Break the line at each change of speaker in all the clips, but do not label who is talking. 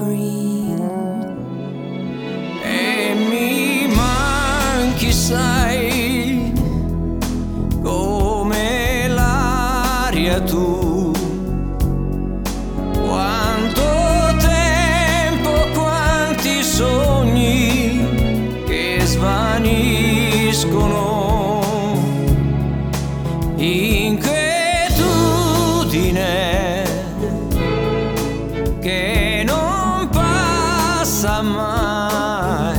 green.
E mi manchi, sai, come l'aria tu. Quanto tempo, quanti sogni che svaniscono. Inquietudine che non passa mai.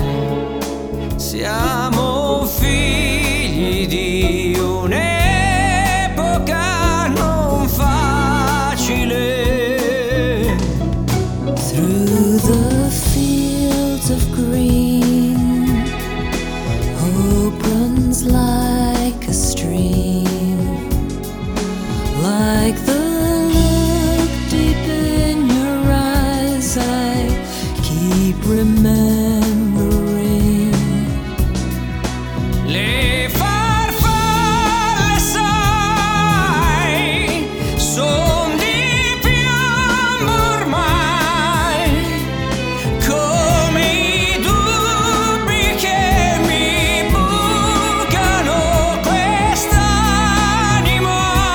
Siamo figli di un'epoca non facile.
Through the fields of green, hope runs like a stream, like the look deep in your eyes I keep remembering.
Le farfalle, sai, son di piombo ormai, come i dubbi che mi bucano quest'anima.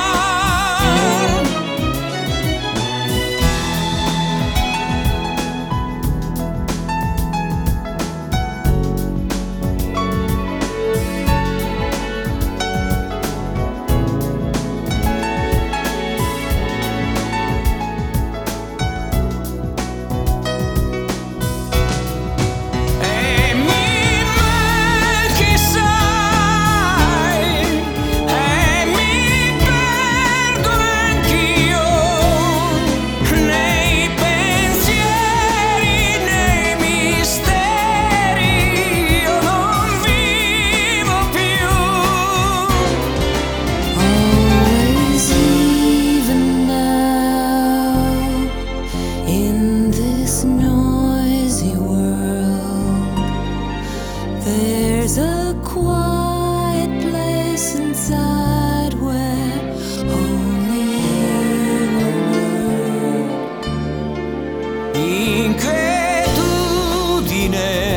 There's a quiet place inside where only you will. Inquietudine